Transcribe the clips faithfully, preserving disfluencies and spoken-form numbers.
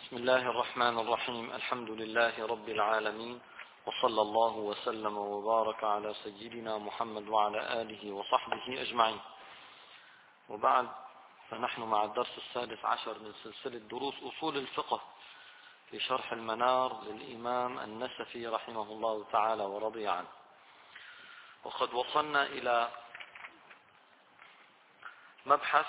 بسم الله الرحمن الرحيم. الحمد لله رب العالمين، وصلى الله وسلم وبارك على سيدنا محمد وعلى آله وصحبه أجمعين. وبعد، فنحن مع الدرس السادس عشر من سلسلة دروس أصول الفقه في شرح المنار للإمام النسفي رحمه الله تعالى ورضي عنه. وقد وصلنا إلى مبحث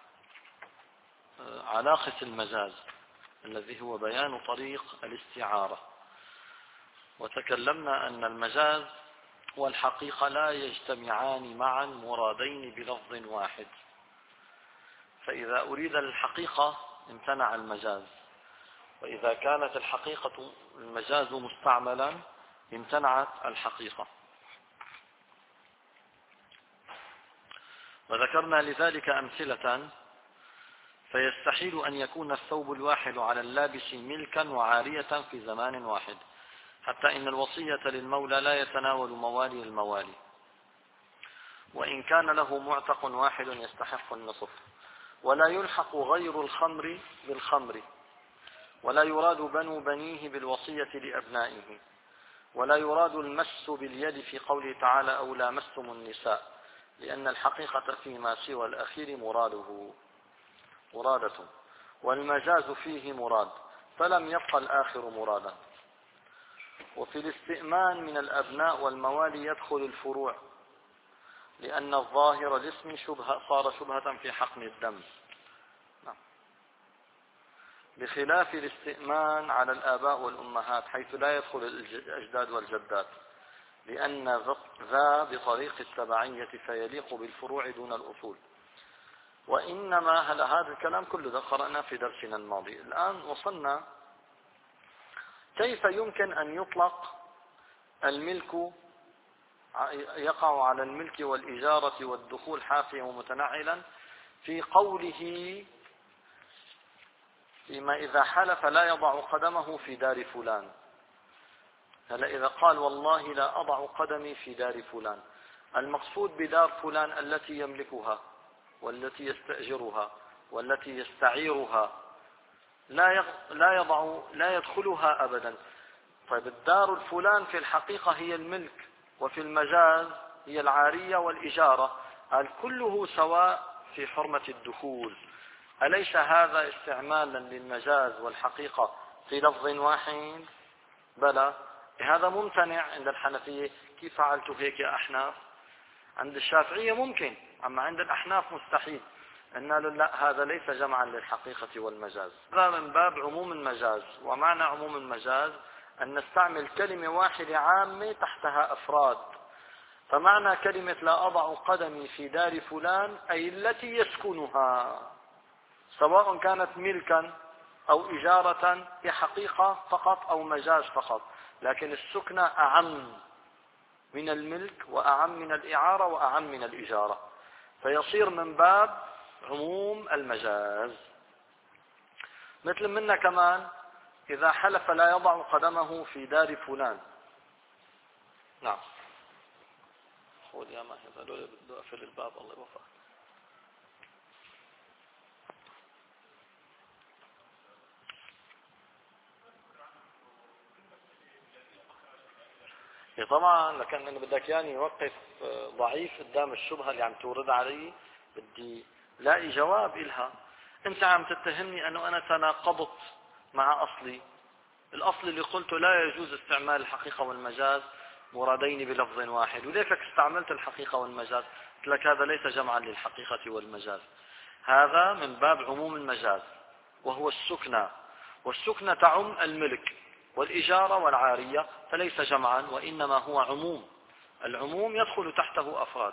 علاقة المجاز الذي هو بيان طريق الاستعارة، وتكلمنا أن المجاز والحقيقة لا يجتمعان معا مرادين بلفظ واحد، فإذا أريد الحقيقة امتنع المجاز، وإذا كانت الحقيقة المجاز مستعملا امتنعت الحقيقة. وذكرنا لذلك أمثلة، فيستحيل أن يكون الثوب الواحد على اللابس ملكا وعارية في زمان واحد، حتى إن الوصية للمولى لا يتناول موالي الموالي، وإن كان له معتق واحد يستحق النصف. ولا يلحق غير الخمر بالخمر، ولا يراد بنو بنيه بالوصية لأبنائه، ولا يراد المس باليد في قوله تعالى أو لامستم النساء، لأن الحقيقة فيما سوى الأخير مراده مرادة، والمجاز فيه مراد، فلم يبقى الآخر مرادا. وفي الاستئمان من الأبناء والموالي يدخل الفروع، لأن الظاهر الاسم شبهة صار شبهة في حقن الدم، بخلاف الاستئمان على الآباء والأمهات حيث لا يدخل الأجداد والجدات، لأن ذا بطريق التبعية فيليق بالفروع دون الأصول. وإنما هل هذا الكلام كله ده قرأنا في درسنا الماضي. الآن وصلنا كيف يمكن أن يطلق الملك، يقع على الملك والإجارة والدخول حافيا ومتنعلا في قوله فيما إذا حلف لا يضع قدمه في دار فلان. هلا إذا قال والله لا أضع قدمي في دار فلان، المقصود بدار فلان التي يملكها والتي يستأجرها والتي يستعيرها، لا لا يضع لا يدخلها أبدا. طيب الدار الفلان في الحقيقة هي الملك، وفي المجاز هي العارية والإجارة، قال كله سواء في حرمة الدخول. أليس هذا استعمالا للمجاز والحقيقة في لفظ واحد؟ بلى، هذا ممتنع عند الحنفية. كيف فعلت هيك يا أحناف؟ عند الشافعية ممكن، أما عند الأحناف مستحيل. إن لا، هذا ليس جمعا للحقيقة والمجاز. هذا من باب عموم المجاز. ومعنى عموم المجاز أن نستعمل كلمة واحدة عامة تحتها أفراد. فمعنى كلمة لا أضع قدمي في دار فلان أي التي يسكنها، سواء كانت ملكا أو إجارة هي حقيقة فقط أو مجاز فقط، لكن السكنة أعم من الملك وأعم من الإعارة وأعم من الإجارة، فيصير من باب عموم المجاز. مثل منا كمان إذا حلف لا يضع قدمه في دار فلان. نعم، خذ يا ماهر، هذول بدو أقفل الباب، الله يوفقك. طبعا لكن أنا بدك يعني يوقف ضعيف قدام الشبهة اللي عم تورد علي، بدي لاقي جواب إلها. أنت عم تتهمني أنه أنا تناقضت مع أصلي، الأصل اللي قلته لا يجوز استعمال الحقيقة والمجاز مرادين بلفظ واحد، وليكك استعملت الحقيقة والمجاز. قلت لك هذا ليس جمعا للحقيقة والمجاز، هذا من باب عموم المجاز، وهو السكنى، والسكنى تعم الملك والإجارة والعارية، فليس جمعا وإنما هو عموم. العموم يدخل تحته أفراد.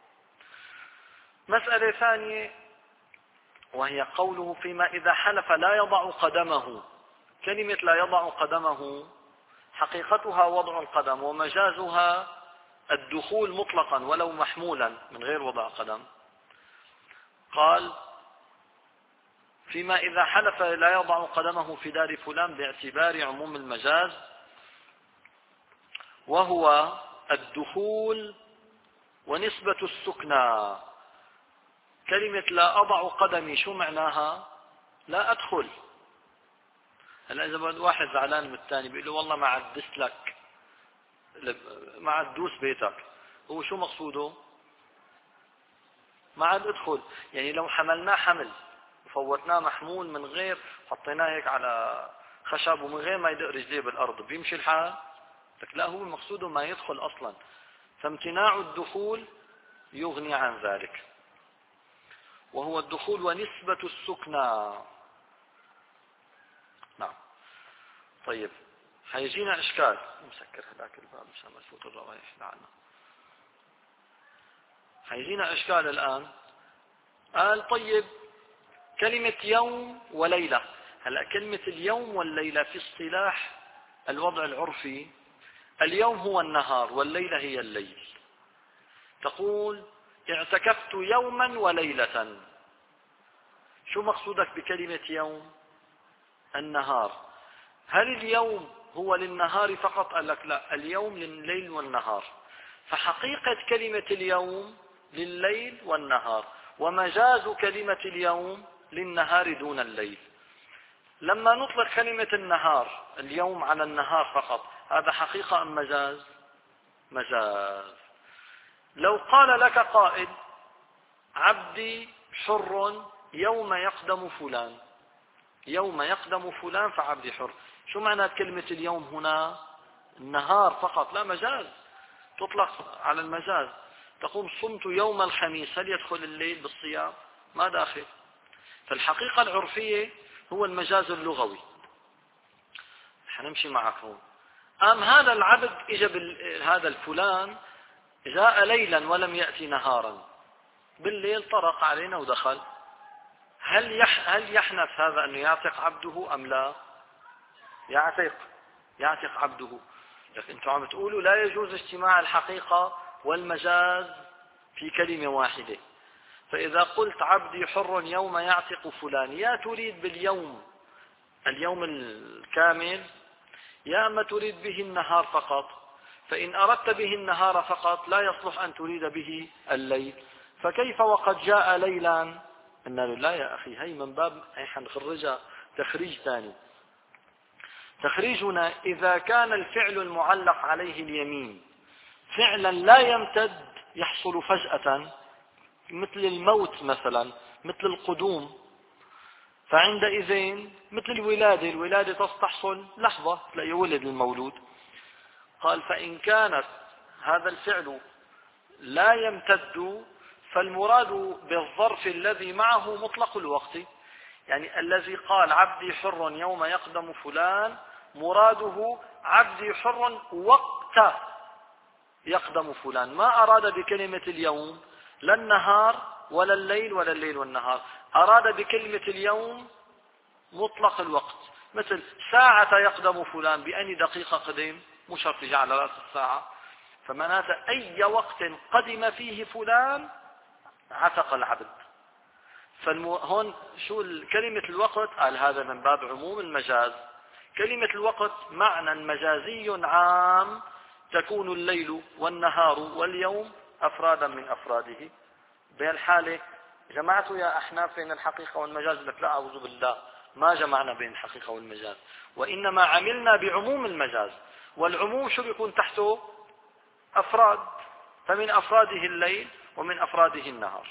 مسألة ثانية وهي قوله فيما إذا حلف لا يضع قدمه. كلمة لا يضع قدمه حقيقتها وضع القدم، ومجازها الدخول مطلقا ولو محمولا من غير وضع قدم. قال فيما إذا حلف لا يضع قدمه في دار فلان باعتبار عموم المجاز، وهو الدخول ونسبة السكنى. كلمة لا أضع قدمي شو معناها؟ لا أدخل. هلا إذا واحد زعلان من الثاني بيقول له والله ما عاد دس لك، ما عاد دوس بيتك، هو شو مقصوده؟ ما عاد ادخل. يعني لو حملناه حمل وفوتناه محمول من غير، حطيناه هيك على خشب ومن غير ما يدق رجليه بالأرض، بيمشي الحال؟ لك لا، هو مقصوده ما يدخل أصلا، فامتناع الدخول يغني عن ذلك، وهو الدخول ونسبة السكنى. نعم. طيب حيجينا إشكال، مسكر هذاك الباب مشان ما تفوت الروايح لعنا. حيجينا إشكال الآن. قال طيب كلمة يوم وليلة، هلا كلمة اليوم والليلة في اصطلاح الوضع العرفي، اليوم هو النهار والليلة هي الليل. تقول اعتكفت يوما وليلة، شو مقصودك بكلمة يوم؟ النهار. هل اليوم هو للنهار فقط؟ قال لك لا، اليوم لليل والنهار. فحقيقة كلمة اليوم لليل والنهار، ومجاز كلمة اليوم للنهار دون الليل. لما نطلق كلمة النهار اليوم على النهار فقط، هذا حقيقة أم مجاز؟ مجاز. لو قال لك قائل عبدي حر يوم يقدم فلان، يوم يقدم فلان فعبدي حر، شو معنى كلمة اليوم هنا؟ النهار فقط، لا مجاز، تطلق على المجاز. تقول صمت يوم الخميس، هل يدخل الليل بالصيام؟ ما داخل. فالحقيقة العرفية هو المجاز اللغوي. حنمشي معك هون. أم هذا العبد إجا هذا الفلان جاء ليلا ولم يأتي نهارا، بالليل طرق علينا ودخل، هل يح هل يحنث هذا أنه يعتق عبده أم لا؟ يعتق، يعتق عبده. لكن أنتم عم تقولوا لا يجوز اجتماع الحقيقة والمجاز في كلمة واحدة. فإذا قلت عبدي حر يوم يعتق فلان، يا تريد باليوم اليوم الكامل، يا أما تريد به النهار فقط. فإن أردت به النهار فقط لا يصلح أن تريد به الليل، فكيف وقد جاء ليلا؟ قلنا له لا يا أخي، هي من باب هي حنخرجها تخريج ثاني. تخريجنا إذا كان الفعل المعلق عليه اليمين فعلا لا يمتد، يحصل فجأة، مثل الموت مثلا، مثل القدوم، فعندئذ مثل الولادة، الولادة تحصل لحظة لا يولد المولود. قال فإن كانت هذا الفعل لا يمتد، فالمراد بالظرف الذي معه مطلق الوقت. يعني الذي قال عبدي حر يوم يقدم فلان، مراده عبدي حر وقت يقدم فلان، ما أراد بكلمة اليوم لا النهار ولا الليل ولا الليل والنهار، أراد بكلمة اليوم مطلق الوقت. مثل ساعة يقدم فلان، بأي دقيقة قدم؟ مو شرط يجي على رأس الساعة، فمعناته أي وقت قدم فيه فلان عتق العبد. فهون شو كلمة الوقت؟ قال هذا من باب عموم المجاز. كلمة الوقت معنى مجازي عام، تكون الليل والنهار واليوم أفرادا من أفراده. بهالحالة جمعت يا أحناف بين الحقيقة والمجاز؟ لك لا، أعوذ بالله، ما جمعنا بين الحقيقة والمجاز، وإنما عملنا بعموم المجاز، والعموم شو بيكون تحته؟ أفراد، فمن أفراده الليل ومن أفراده النهار.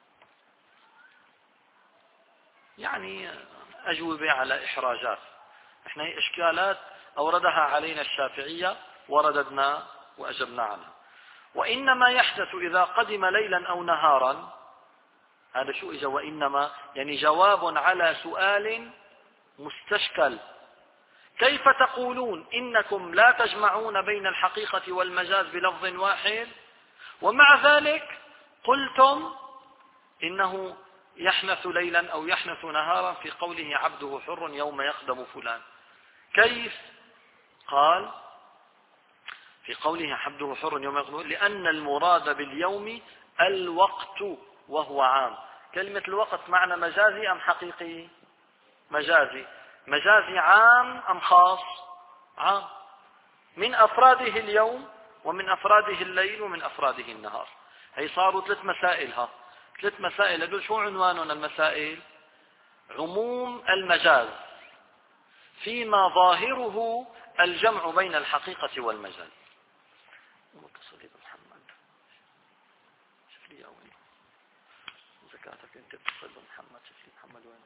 يعني أجوبة على إحراجات، إحنا هي إشكالات أوردها علينا الشافعية ورددنا وأجبنا عنها. وإنما يحدث إذا قدم ليلا أو نهارا، هذا شو إجا وإنما؟ يعني جواب على سؤال مستشكل. كيف تقولون إنكم لا تجمعون بين الحقيقة والمجاز بلفظ واحد، ومع ذلك قلتم إنه يحنث ليلا أو يحنث نهارا في قوله عبده حر يوم يقدم فلان؟ كيف؟ قال في قوله عبده حر يوم يقدم، لأن المراد باليوم الوقت وهو عام. كلمة الوقت معنى مجازي أم حقيقي؟ مجازي. مجازي عام أم خاص؟ عام، من أفراده اليوم ومن أفراده الليل ومن أفراده النهار. هي صاروا ثلاث مسائل. ها ثلاث مسائل، هذول شو عنوانهم المسائل؟ عموم المجاز فيما ظاهره الجمع بين الحقيقة والمجاز. متصل بمحمد، شوف لي وين زكاتك انت، اتصل بمحمد، شوف لي محمد وين.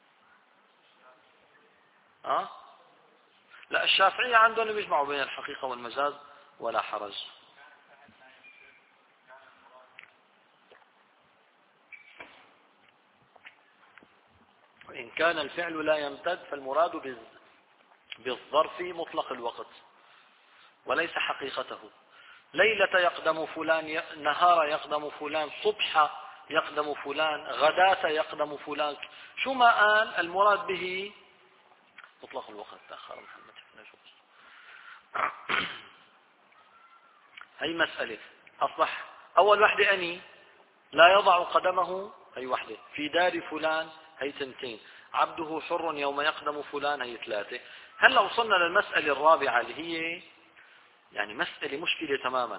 ها؟ لا، الشافعية عندهم بيجمعوا بين الحقيقة والمجاز ولا حرج. وإن كان الفعل لا يمتد فالمراد بالظرف مطلق الوقت وليس حقيقته. ليلة يقدم فلان، نهار يقدم فلان، صبح يقدم فلان، غداة يقدم فلان، شو ما قال المراد به مطلق الوقت. تأخر محمد هي مسألة أصبح أول وحدة أني لا يضع قدمه، هي وحدة في دار فلان، هي تنتين. عبده حر يوم يقدم فلان، هي ثلاثة. هلا وصلنا للمسألة الرابعة اللي هي يعني مسألة مشكلة تماما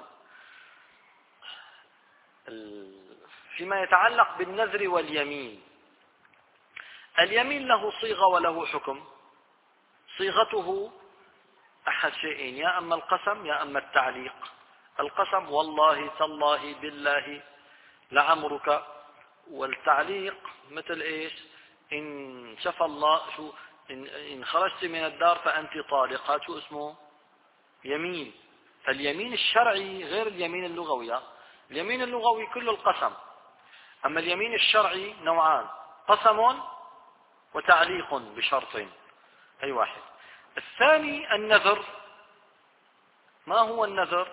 فيما يتعلق بالنذر واليمين. اليمين له صيغة وله حكم. صيغته أحد شيئين، يا أما القسم يا أما التعليق. القسم والله تالله بالله لعمرك، والتعليق مثل إيش؟ إن شفى الله، شو إن, إن خرجت من الدار فأنت طالقة، شو اسمه؟ يمين. فاليمين الشرعي غير اليمين اللغوي. اليمين اللغوي كله القسم، أما اليمين الشرعي نوعان، قسم وتعليق بشرط، أي واحد. الثاني النذر. ما هو النذر؟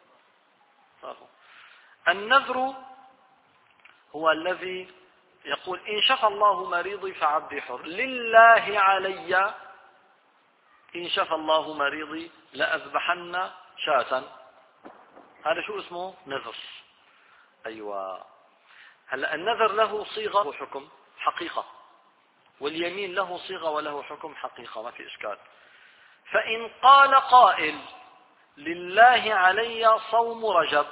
النذر هو الذي يقول إن شفى الله مريضي فعبدي حر، لله علي إن شفى الله مريضي لأذبحن شاة. هذا شو اسمه؟ نذر. أيوة. هلا النذر له صيغة وحكم حقيقة، واليمين له صيغة وله حكم حقيقة، ما في إشكال. فإن قال قائل لله علي صوم رجب،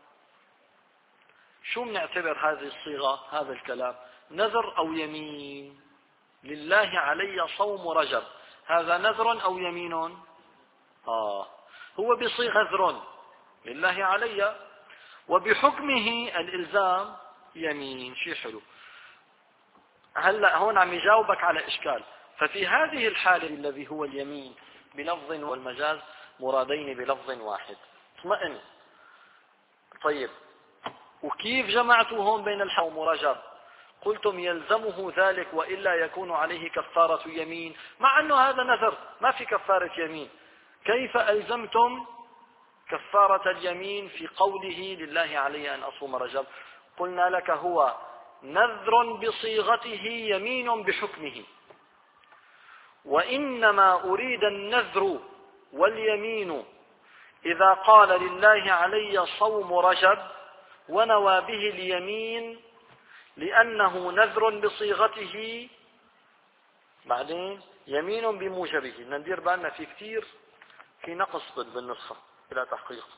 شو بنعتبر هذه الصيغة، هذا الكلام نذر أو يمين؟ لله علي صوم رجب، هذا نذر أو يمين؟ آه هو بصيغة نذر لله علي، وبحكمه الإلزام يمين. شيء حلو. هلا هون عم يجاوبك على إشكال. ففي هذه الحالة الذي هو اليمين بلفظ والمجاز مرادين بلفظ واحد. اطمئن. طيب، وكيف جمعتوا هون بين الحق ومرجب؟ قلتم يلزمه ذلك وإلا يكون عليه كفارة يمين، مع أنه هذا نذر ما في كفارة يمين. كيف ألزمتم كفارة اليمين في قوله لله علي أن أصوم رجب؟ قلنا لك هو نذر بصيغته يمين بحكمه، وإنما أريد النذر واليمين إذا قال لله علي صوم رجب ونوى به اليمين لأنه نذر بصيغته، بعدين يمين بموجبه. ندير بالنا في كثير في نقص بالنسخة بلا تحقيق.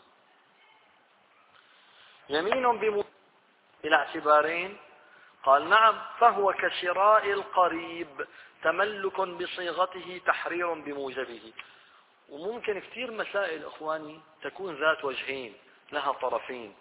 يمين بموجبه إلى اعتبارين. قال نعم، فهو كشراء القريب، تملك بصيغته تحرير بموجبه. وممكن كثير مسائل إخواني تكون ذات وجهين لها طرفين.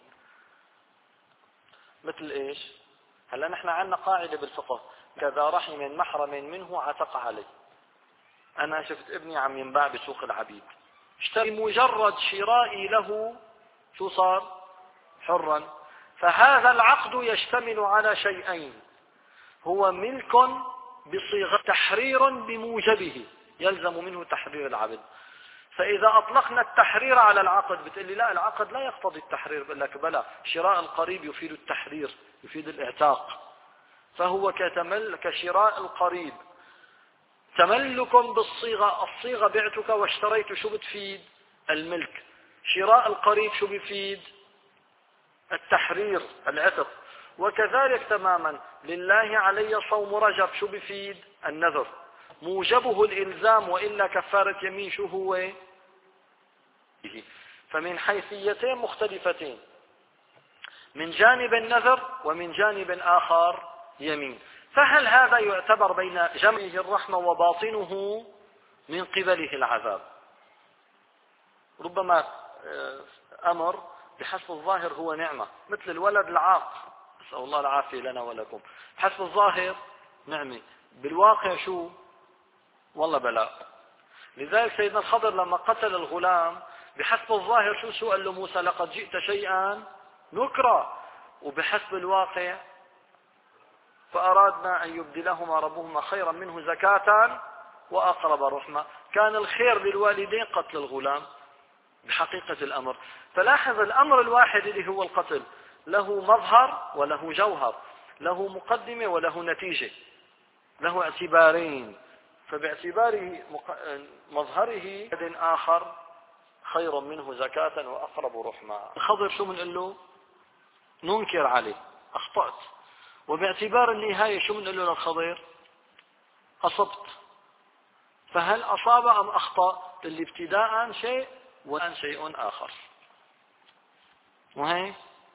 مثل إيش؟ هلا نحن عندنا قاعدة بالفقه، كذا رحم محرم منه عتق عليه. أنا شفت ابني عم ينباع بسوق العبيد، اشتري مجرد شرائي له شو صار؟ حرا. فهذا العقد يشتمل على شيئين، هو ملك بصيغة تحرير بموجبه، يلزم منه تحرير العبد. فإذا أطلقنا التحرير على العقد بتقول لي لا، العقد لا يقتضي التحرير. بقول لك بلى، شراء القريب يفيد التحرير، يفيد الاعتاق. فهو كتمل كشراء القريب، تملك بالصيغة. الصيغة بعتك واشتريت، شو بتفيد؟ الملك. شراء القريب شو بيفيد؟ التحرير، العتق. وكذلك تماما لله علي صوم رجب، شو بيفيد؟ النذر. موجبه الإلزام وإلا كفارة يمين. شو هو؟ فمن حيثيتين مختلفتين، من جانب النذر ومن جانب آخر يمين. فهل هذا يعتبر بين جمعه الرحمة وباطنه من قبله العذاب. ربما أمر بحسب الظاهر هو نعمة، مثل الولد العاق، نسأل الله العافية لنا ولكم، حسب الظاهر نعمة، بالواقع شو؟ والله بلاء. لذلك سيدنا الخضر لما قتل الغلام بحسب الظاهر شو شو قال له موسى؟ لقد جئت شيئا نكرا. وبحسب الواقع فأرادنا أن يبدلهما ربهما خيرا منه زكاة وأقرب رحمة. كان الخير للوالدين قتل الغلام بحقيقة الأمر. فلاحظ الأمر الواحد اللي هو القتل له مظهر وله جوهر، له مقدمة وله نتيجة، له اعتبارين. فباعتباره مظهره آخر خير منه زكاة وأقرب رحمة. الخضر شو بنقول له؟ ننكر عليه، أخطأت. وباعتبار النهاية شو بنقول له للخضر؟ أصبت. فهل أصاب أم أخطأ؟ اللي ابتداء شيء والآن شيء آخر. وهي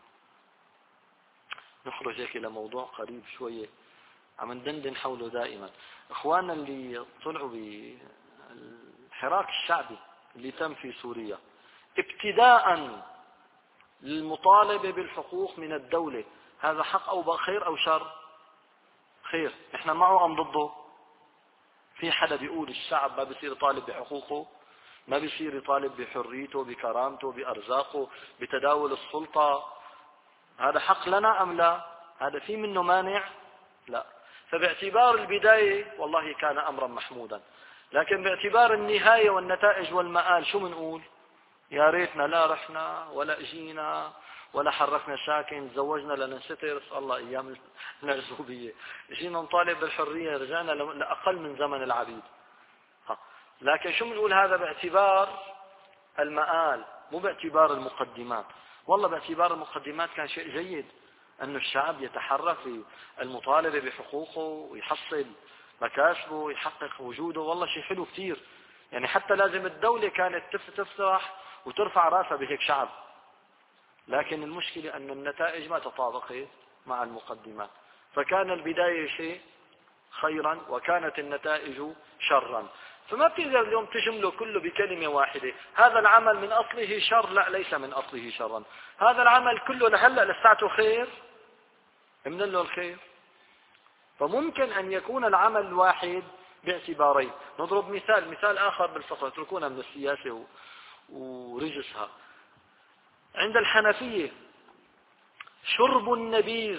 نخرج هيك إلى موضوع قريب شوية عم ندندن حوله دائما. إخواننا اللي طلعوا بالحراك الشعبي اللي تم في سوريا ابتداء للمطالبة بالحقوق من الدولة، هذا حق أو خير أو شر؟ خير. نحن معه أم ضده؟ في حدا بيقول الشعب ما بيصير يطالب بحقوقه، ما بيصير يطالب بحريته، بكرامته، بأرزاقه، بتداول السلطة؟ هذا حق لنا أم لا؟ هذا في منه مانع؟ لا. فباعتبار البداية والله كان أمرا محمودا، لكن باعتبار النهاية والنتائج والمآل شو منقول؟ يا ريتنا لا رحنا ولا اجينا ولا حركنا ساكن، تزوجنا لنستر، الله ايام العزوبيه، اجينا نطالب بالحريه، رجعنا لاقل من زمن العبيد. لكن شو بنقول؟ هذا باعتبار المآل مو باعتبار المقدمات. والله باعتبار المقدمات كان شيء جيد أن الشعب يتحرك في المطالبة بحقوقه ويحصل مكاسبه ويحقق وجوده، والله شيء حلو كتير. يعني حتى لازم الدولة كانت تفرح وترفع راسها بهيك شعب، لكن المشكلة أن النتائج ما تطابقت مع المقدمات، فكان البداية شيء خيرا وكانت النتائج شرا. فما بتقدر اليوم تجمله كله بكلمة واحدة، هذا العمل من أصله شر، لا ليس من أصله شرا، هذا العمل كله لهلأ لساته خير، من له الخير. فممكن أن يكون العمل الواحد باعتبارين. نضرب مثال مثال آخر بالفقه، اتركونا من السياسة ورجسها. عند الحنفية شرب النبيذ،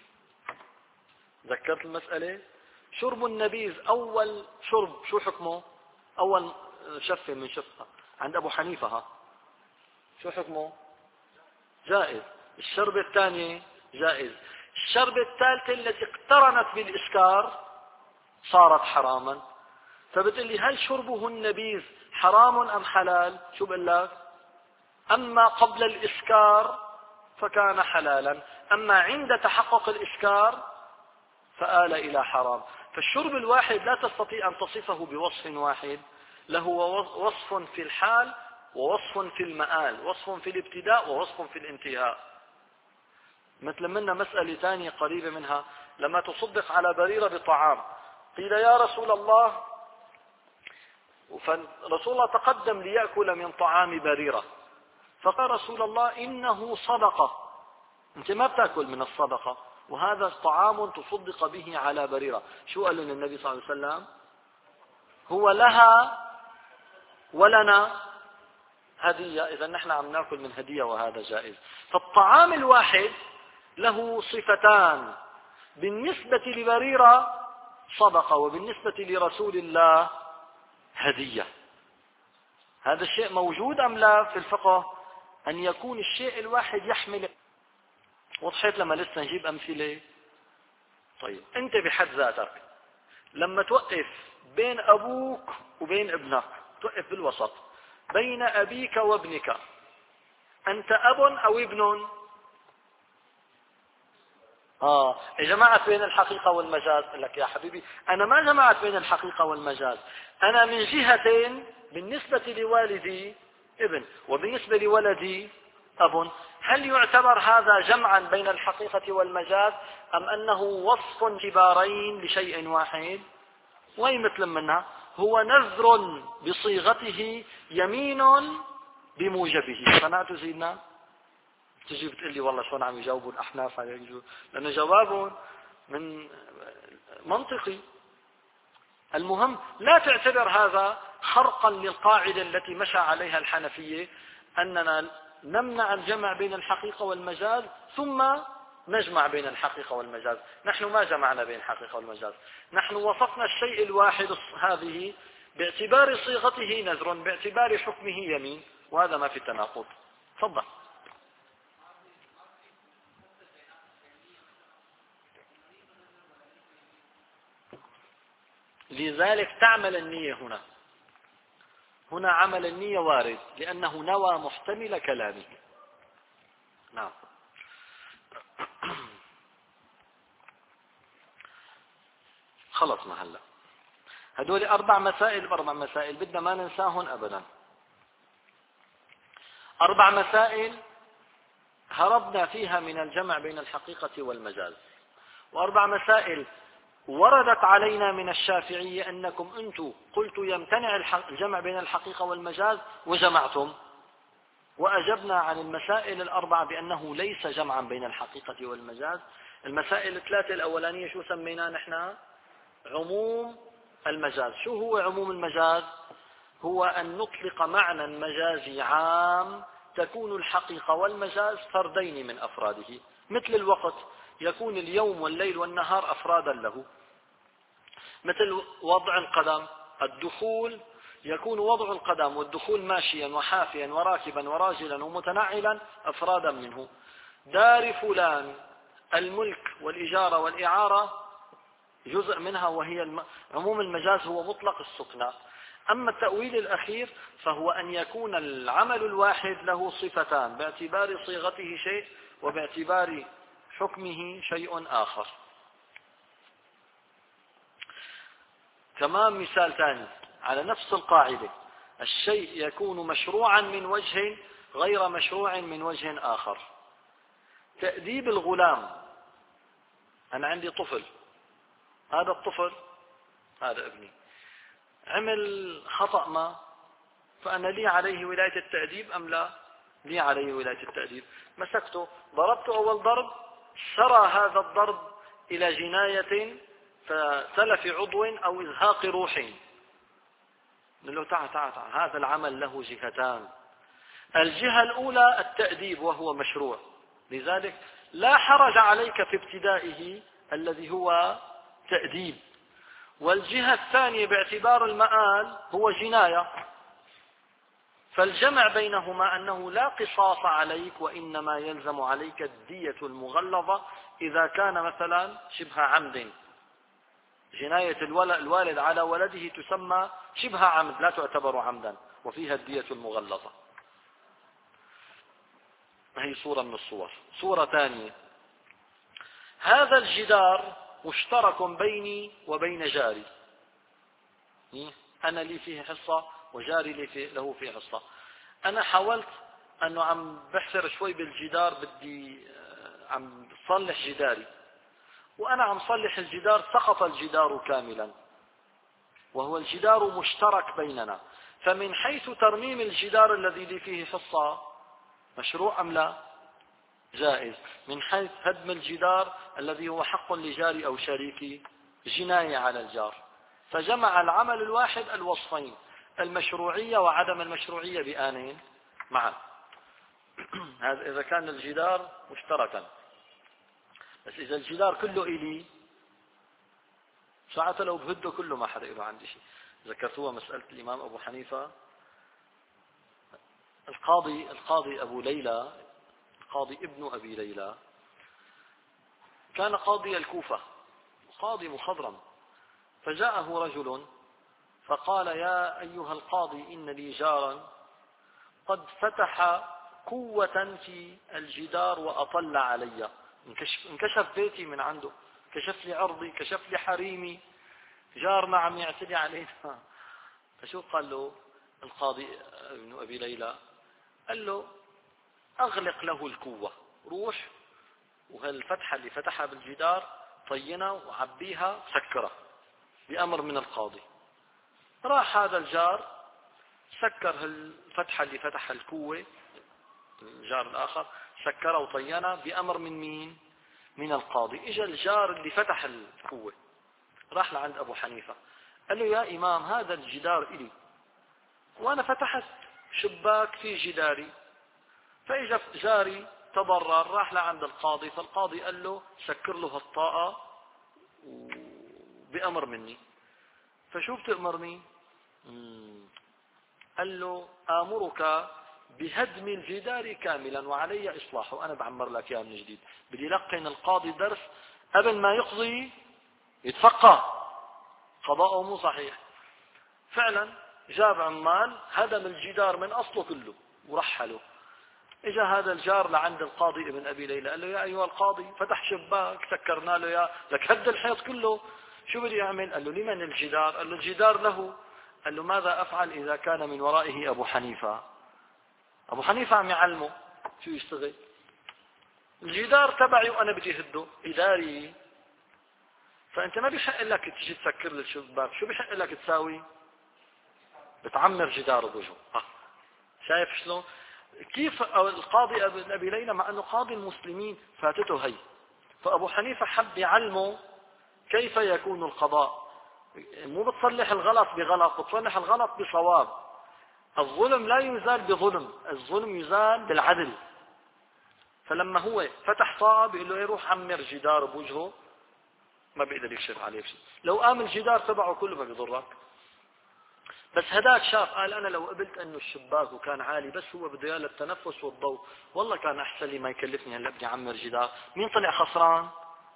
ذكرت المسألة؟ شرب النبيذ أول شرب شو حكمه؟ أول شفة من شفها عند أبو حنيفة، ها شو حكمه؟ جائز. الشربة الثانية جائز. الشربة الثالثة التي اقترنت بالإسكار صارت حراما. فبتقول لي هل شربه النبيذ حرام أم حلال؟ شو بقول لك؟ أما قبل الإسكار فكان حلالا، أما عند تحقق الإسكار فآل إلى حرام. فالشرب الواحد لا تستطيع أن تصفه بوصف واحد، له وصف في الحال ووصف في المآل، وصف في الابتداء ووصف في الانتهاء. مثل منا مسألة ثانية قريبة منها، لما تصدق على بريرة بطعام، قيل يا رسول الله، فرسول الله تقدم ليأكل من طعام بريرة، فقال رسول الله إنه صدقة، أنت ما بتأكل من الصدقة، وهذا طعام تصدق به على بريرة. شو قال لنا النبي صلى الله عليه وسلم؟ هو لها ولنا هدية، إذا نحن عم نأكل من هدية وهذا جائز. فالطعام الواحد له صفتان، بالنسبة لبريرة صدقة وبالنسبة لرسول الله هدية. هذا الشيء موجود أم لا في الفقه؟ أن يكون الشيء الواحد يحمل. وضحيت لما لسه نجيب أمثلة؟ طيب أنت بحد ذاتك لما توقف بين أبوك وبين ابنك، توقف بالوسط بين أبيك وابنك، أنت أب أو ابن؟ آه جمعت بين الحقيقة والمجاز. لك يا حبيبي أنا ما جمعت بين الحقيقة والمجاز، أنا من جهتين، بالنسبة لوالدي ابن وبالنسبة لولدي أب. هل يعتبر هذا جمعا بين الحقيقة والمجاز أم أنه وصف اعتبارين لشيء واحد؟ وين مثل منها؟ هو نذر بصيغته يمين بموجبه. قنعت سيدنا؟ تجي بتقول لي والله شلون عم يجاوبوا الأحناف على هيك، لأنه جوابهم من منطقي. المهم لا تعتبر هذا خرقا للقاعدة التي مشى عليها الحنفية أننا نمنع الجمع بين الحقيقة والمجاز ثم نجمع بين الحقيقة والمجاز. نحن ما جمعنا بين الحقيقة والمجاز، نحن وصفنا الشيء الواحد هذه باعتبار صيغته نذر، باعتبار حكمه يمين، وهذا ما في تناقض. تفضل. لذلك تعمل النية هنا. هنا عمل النية وارد لأنه نوى محتمل كلامه. نعم. خلص ما هلا هدول أربع مسائل بأربع مسائل بدنا ما ننساهن أبدا. أربع مسائل هربنا فيها من الجمع بين الحقيقة والمجاز، وأربع مسائل وردت علينا من الشافعية أنكم أنتم قلتوا يمتنع الجمع بين الحقيقة والمجاز وجمعتم، وأجبنا عن المسائل الأربعة بأنه ليس جمعا بين الحقيقة والمجاز. المسائل الثلاثة الأولانية شو سميناها نحن؟ عموم المجاز. شو هو عموم المجاز؟ هو أن نطلق معنى مجازي عام تكون الحقيقة والمجاز فردين من أفراده، مثل الوقت يكون اليوم والليل والنهار أفرادا له، مثل وضع القدم، الدخول يكون وضع القدم والدخول ماشيا وحافيا وراكبا وراجلا ومتنعلا أفرادا منه. دار فلان الملك والإجارة والإعارة جزء منها، وهي الم... عموم المجاز هو مطلق السكنى. أما التأويل الأخير فهو أن يكون العمل الواحد له صفتان باعتبار صيغته شيء وباعتبار حكمه شيء آخر. كمان مثال ثاني على نفس القاعدة، الشيء يكون مشروعا من وجه غير مشروع من وجه آخر. تأديب الغلام، أنا عندي طفل، هذا الطفل هذا ابني عمل خطأ ما، فأنا لي عليه ولاية التأديب أم لا؟ لي عليه ولاية التأديب. مسكته ضربته أول ضرب، سرى هذا الضرب إلى جناية فتلف عضو أو إزهاق روح، نقول له تعال تعال تعال، هذا العمل له جهتان. الجهة الأولى التأديب وهو مشروع، لذلك لا حرج عليك في ابتدائه الذي هو تأديب. والجهة الثانية باعتبار المآل هو جناية، فالجمع بينهما أنه لا قصاص عليك وإنما يلزم عليك الدية المغلظة إذا كان مثلا شبه عمد. جناية الوالد على ولده تسمى شبه عمد، لا تعتبر عمدا، وفيها الدية المغلظة. هي صورة من الصور. صورة ثانية، هذا الجدار مشترك بيني وبين جاري، أنا لي فيه حصة وجاري لي فيه له فيه حصة. أنا حاولت أنه عم بحفر شوي بالجدار، بدي عم صلح جداري، وأنا عم صلح الجدار سقط الجدار كاملا، وهو الجدار مشترك بيننا. فمن حيث ترميم الجدار الذي لي فيه حصة مشروع أم لا؟ جائز. من حيث هدم الجدار الذي هو حق لجاري أو شريكي جناية على الجار. فجمع العمل الواحد الوصفين، المشروعية وعدم المشروعية بآنين معا. هذا إذا كان الجدار مشتركا. بس إذا الجدار كله إلي ساعة لو بهده كله ما حدا له عندي شيء. ذكرتوها مسألة الإمام أبو حنيفة، القاضي القاضي أبو ليلى، القاضي ابن أبي ليلى، كان قاضي الكوفة، قاضي مخضرم. فجاءه رجل فقال: يا أيها القاضي، إن لي جارا قد فتح قوة في الجدار وأطل علي، انكشف بيتي من عنده، كشف لي عرضي، كشف لي حريمي، جارنا عم يعتدي علينا. فشو قال له القاضي ابن أبي ليلى؟ قال له: أغلق له القوة، روح وهالفتحة اللي فتحها بالجدار طينها وعبيها سكرها، بأمر من القاضي. راح هذا الجار سكر الفتحة اللي فتحها الكوة، الجار الآخر سكرها وطينها بأمر من مين؟ من القاضي. اجى الجار اللي فتح الكوة راح لعند أبو حنيفة قال له يا إمام هذا الجدار إلي وأنا فتحت شباك في جداري، فإجا جاري تضرر راح لعند القاضي، فالقاضي قال له سكر له الطاقة بأمر مني. فشو بتأمرني؟ قال له آمرك بهدم الجدار كاملا وعلي إصلاحه، أنا بعمر لك إياه من جديد. بدي يلقن القاضي درس قبل ما يقضي يتفقه قضاءه مو صحيح. فعلا جاب عمال هدم الجدار من أصله كله ورحله. اجا هذا الجار لعند القاضي ابن أبي ليلى قال له يا أيها القاضي فتح شباك سكرنا له يا لك هد الحيط كله، شو بدي أعمل؟ قال له لمن الجدار؟ قال له الجدار له. قال له ماذا أفعل إذا كان من ورائه أبو حنيفة؟ أبو حنيفة عم يعلمه شو يشتغل. الجدار تبعي وأنا بدي هده إداري، فأنت ما بيحق لك تجي تسكر لي الشباك، شو بيحق لك تساوي؟ بتعمر جداره بوجهه. آه. شايف شلون؟ كيف القاضي ابن أبي ليلى مع أنه قاضي المسلمين فاتته هي، فأبو حنيفة حب يعلمه كيف يكون القضاء. مو بتصلح الغلط بغلط، بتصلح الغلط بصواب. الظلم لا يزال بظلم، الظلم يزال بالعدل. فلما هو فتح طاقة بيقول له ايه روح عمر جدار بوجهه، ما بيقدر يكشف عليه بشيء. لو قام الجدار تبعه كله ما بيضرك. بس هداك شاف قال انا لو قبلت انه الشباك وكان عالي بس هو بده اياه للتنفس والضوء والله كان احسن لي ما يكلفني هلا بدي اعمر جدار. مين طلع خسران؟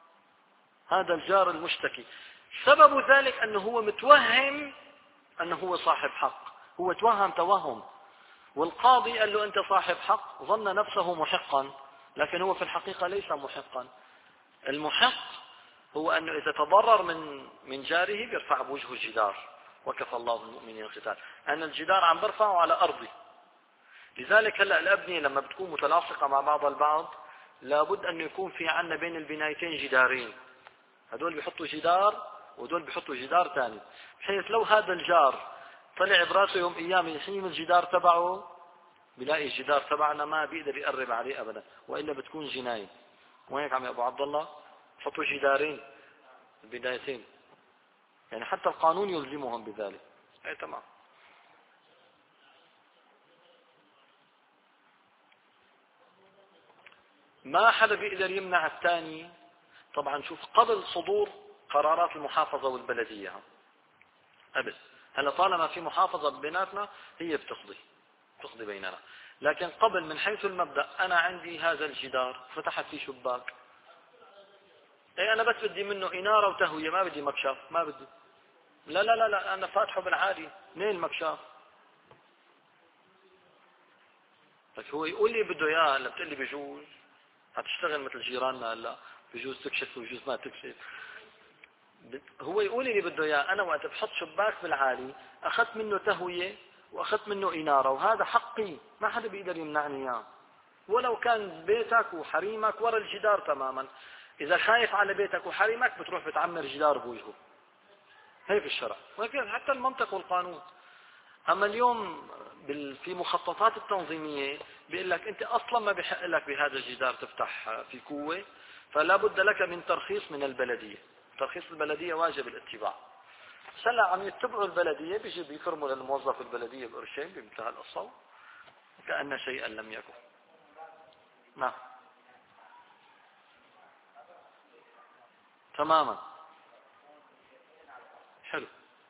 هذا الجار المشتكي. سبب ذلك انه هو متوهم انه هو صاحب حق، هو توهم توهم، والقاضي قال له انت صاحب حق، ظن نفسه محقا لكن هو في الحقيقة ليس محقا. المحق هو انه اذا تضرر من من جاره بيرفع بوجهه الجدار، وكفى الله المؤمنين القتال. انا الجدار عم برفعه على ارضي. لذلك هلا الابنية لما بتكون متلاصقة مع بعض البعض لابد انه يكون في عندنا بين البنايتين جدارين، هدول بيحطوا جدار ودول بيحطوا جدار ثاني، بحيث لو هذا الجار طلع براسه يوم ايام يحيم الجدار تبعه بلاقي الجدار تبعنا ما بيقدر يقرب عليه ابدا، والا بتكون جناية. وهيك عم يا ابو عبد الله حطوا جدارين البدايتين، يعني حتى القانون يلزمهم بذلك. اي تمام. ما حدا بيقدر يمنع الثاني. طبعا شوف قبل صدور قرارات المحافظة والبلدية قبل، هلا طالما في محافظة بيناتنا هي بتقضي تقضي بيننا، لكن قبل من حيث المبدأ أنا عندي هذا الجدار فتحت فيه شباك، اي أنا بس بدي منه إنارة وتهوية، ما بدي مكشف، ما بدي. لا لا لا لا أنا فاتحه بالعادي، منين المكشف؟ بس هو يقول لي بده إياه، هلا بتقول لي بجوز هتشتغل مثل جيراننا، هلا بجوز تكشف وبجوز ما تكشف. هو يقول لي بده اياه، انا وقت بحط شباك بالعالي اخذت منه تهويه واخذت منه اناره، وهذا حقي ما حدا بيقدر يمنعني اياه، ولو كان بيتك وحريمك ورا الجدار تماما. اذا خايف على بيتك وحريمك بتروح بتعمر جدار بوجهه، هي في الشرع وهكذا حتى المنطق والقانون. اما اليوم في مخططات التنظيميه بيقول لك انت اصلا ما بحق لك بهذا الجدار تفتح في كوه، فلا بد لك من ترخيص من البلديه. ترخيص البلدية واجب الاتباع. سلا عم يتبعوا البلدية بيجي بيكرموا للموظف البلدية بقرشين بمنتهى القصة كأن شيئا لم يكن. نعم تماما. حلو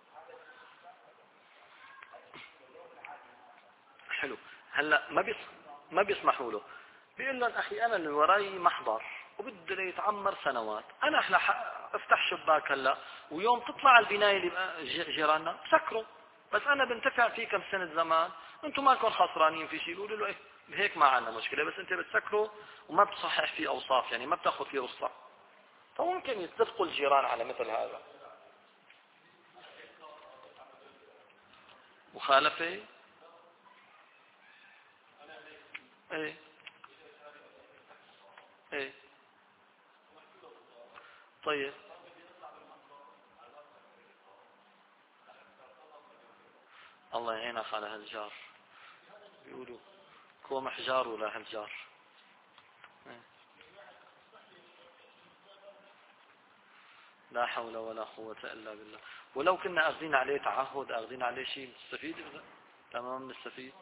حلو. هلا ما بيس ما بيسمحوا له، بيقول لهم اخي انا اللي وراي محضر وبده يتعمر سنوات، انا احنا افتح شباك هلا ويوم تطلع البنايه اللي جيراننا سكروا، بس انا بنتفع فيه كم سنه زمان، انتم مالكم خسرانين في شيء. يقولوا له ايه هيك ما عندنا مشكله، بس انت بتسكره وما بتصحح فيه اوصاف، يعني ما بتاخذ فيه رصه. فممكن يتفقوا الجيران على مثل هذا. مخالفه. ايه ايه طيب الله يعينك على هالجار، بيقولوا كوم حجار ولا هالجار. لا حول ولا قوة إلا بالله. ولو كنا أخذين عليه تعهد، أخذين عليه شيء نستفيد إذا تمام نستفيد.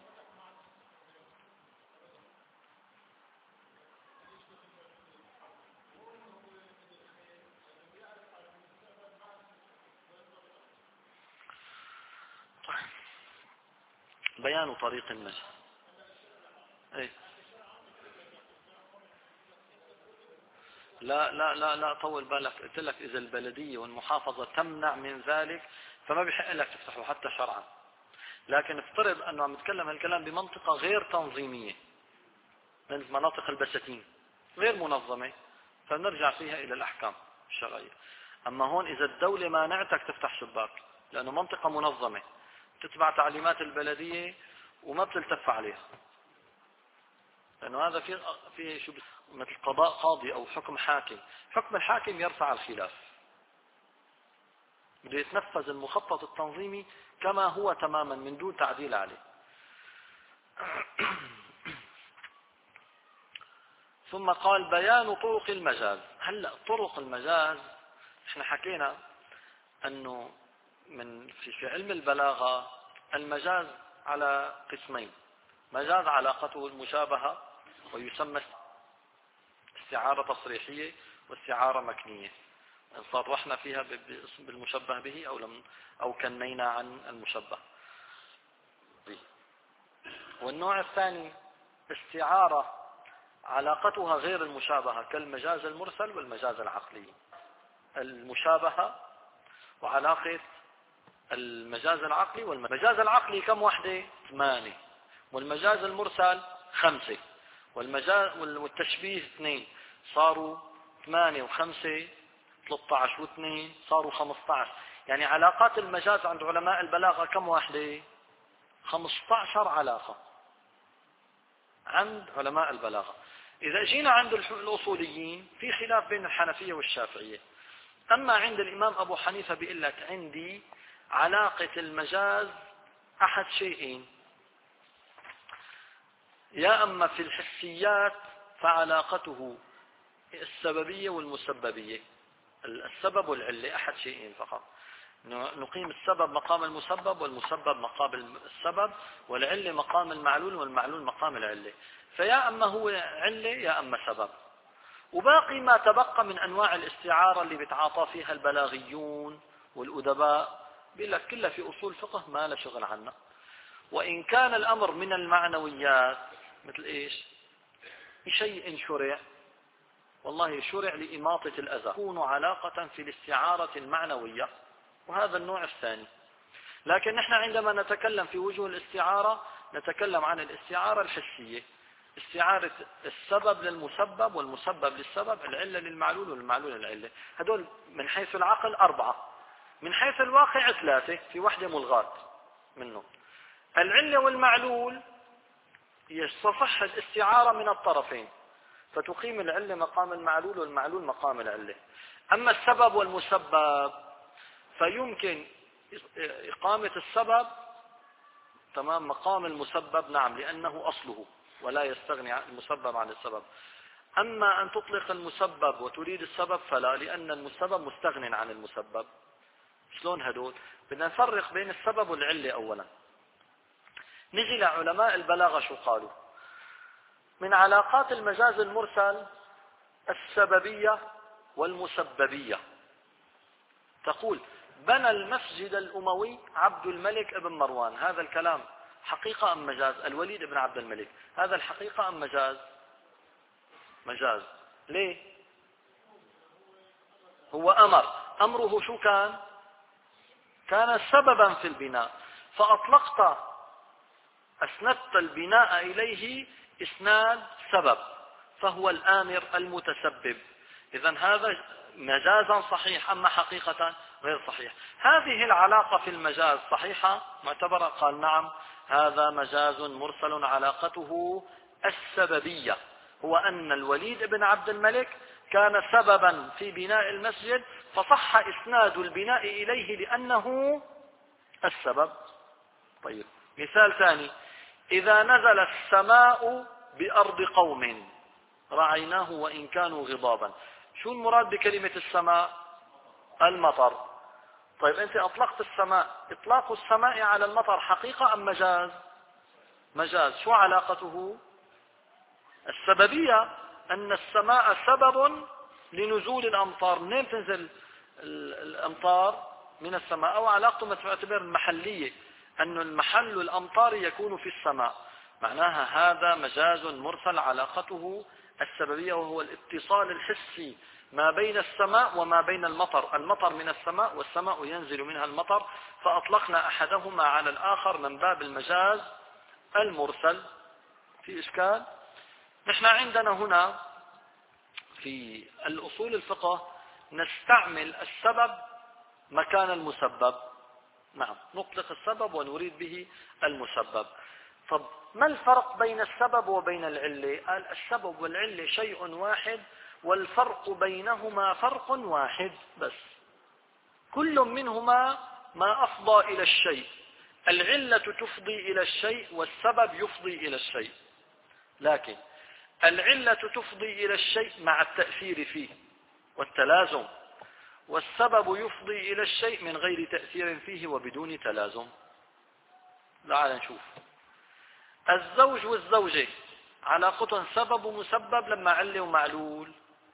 بيان طريق النجاة. ايه لا لا لا لا طول بالك، قلت لك إذا البلدية والمحافظة تمنع من ذلك فما بيحق لك تفتحه حتى شرعا. لكن افترض أنه عم نتكلم هالكلام بمنطقة غير تنظيمية من مناطق البساتين غير منظمة، فنرجع فيها إلى الأحكام الشرعية. أما هون إذا الدولة مانعتك تفتح شباك لأنه منطقة منظمة تتبع تعليمات البلدية وما بتلتف عليها، لأنه هذا في في شو مثل قضاء قاضي أو حكم حاكم. حكم الحاكم يرفع الخلاف، بده يتنفذ المخطط التنظيمي كما هو تماما من دون تعديل عليه. ثم قال بيان طرق المجاز. هلا طرق المجاز احنا حكينا انه من في, في علم البلاغة المجاز على قسمين: مجاز علاقته المشابهة ويسمى استعارة تصريحية واستعارة مكنية، إن صرحنا فيها بالمشبه به أو لم أو كنينا عن المشبه به. والنوع الثاني استعارة علاقتها غير المشابهة كالمجاز المرسل والمجاز العقلي. المشابهة وعلاقة المجاز العقلي والمجاز العقلي كم وحدة؟ ثمانية، والمجاز المرسل خمسة، والمجاز والتشبيه اثنين، صاروا ثمانية وخمسة ثلاثة عشر واثنين صاروا خمسة عشر. يعني علاقات المجاز عند علماء البلاغة كم واحدة؟ خمسة عشر علاقة عند علماء البلاغة. إذا جينا عند الأصوليين في خلاف بين الحنفية والشافعية. أما عند الإمام أبو حنيفة بيقول لك عندي علاقة المجاز أحد شيئين: يا أما في الحسيات فعلاقته السببية والمسببية، السبب والعلة أحد شيئين فقط، نقيم السبب مقام المسبب والمسبب مقام السبب والعلة مقام المعلول والمعلول مقام العلة. فيا أما هو علة يا أما سبب. وباقي ما تبقى من أنواع الاستعارة اللي بتعاطى فيها البلاغيون والأدباء بيقول لك كلها في أصول فقه ما لا شغل عنها. وإن كان الأمر من المعنويات مثل إيش؟ شيء شرع، والله شرع لإماطة الأذى، تكون علاقة في الاستعارة المعنوية، وهذا النوع الثاني. لكن نحن عندما نتكلم في وجوه الاستعارة نتكلم عن الاستعارة الحسية، استعارة السبب للمسبب والمسبب للسبب، العلة للمعلول والمعلول للعلة. هدول من حيث العقل أربعة، من حيث الواقع ثلاثة، في واحدة ملغاة منه. العلة والمعلول يصح الاستعارة من الطرفين، فتقيم العلة مقام المعلول والمعلول مقام العلة. أما السبب والمسبب فيمكن إقامة السبب تمام مقام المسبب، نعم، لأنه أصله ولا يستغني المسبب عن السبب. أما أن تطلق المسبب وتريد السبب فلا، لأن المسبب مستغن عن المسبب. شلون هدول؟ بدنا نفرق بين السبب والعلة. أولا نجي لعلماء البلاغة شو قالوا: من علاقات المجاز المرسل السببية والمسببية. تقول بنى المسجد الأموي عبد الملك ابن مروان، هذا الكلام حقيقة أم مجاز؟ الوليد ابن عبد الملك، هذا الحقيقة أم مجاز؟ مجاز. ليه؟ هو أمر، أمره شو كان؟ كان سببا في البناء، فأطلقت أسندت البناء إليه إسناد سبب، فهو الآمر المتسبب. إذن هذا مجازا صحيح، أما حقيقة غير صحيح. هذه العلاقة في المجاز صحيحة معتبرة؟ قال نعم، هذا مجاز مرسل علاقته السببية، هو أن الوليد بن عبد الملك كان سببا في بناء المسجد، فصح إسناد البناء إليه لأنه السبب. طيب مثال ثاني: إذا نزل السماء بأرض قوم رعيناه وإن كانوا غضابا. شو المراد بكلمة السماء؟ المطر. طيب أنت أطلقت السماء، إطلاق السماء على المطر حقيقة أم مجاز؟ مجاز. شو علاقته؟ السببية، أن السماء سبب لنزول الأمطار. منين تنزل الأمطار؟ من السماء. أو علاقته تعتبر المحلية، أن المحل الأمطار يكون في السماء، معناها هذا مجاز مرسل علاقته السببية، وهو الاتصال الحسي ما بين السماء وما بين المطر. المطر من السماء والسماء ينزل منها المطر، فأطلقنا أحدهما على الآخر من باب المجاز المرسل. في إشكال؟ نحن عندنا هنا في الأصول الفقه نستعمل السبب مكان المسبب. نعم، نطلق السبب ونريد به المسبب. طب ما الفرق بين السبب وبين العلة؟ قال السبب والعلة شيء واحد، والفرق بينهما فرق واحد بس، كل منهما ما أفضى إلى الشيء. العلة تفضي إلى الشيء والسبب يفضي إلى الشيء، لكن العلة تفضي إلى الشيء مع التأثير فيه والتلازم، والسبب يفضي إلى الشيء من غير تأثير فيه وبدون تلازم. تعال نشوف. الزوج والزوجة علاقتهم سبب ومسبب لما علة ومعلول.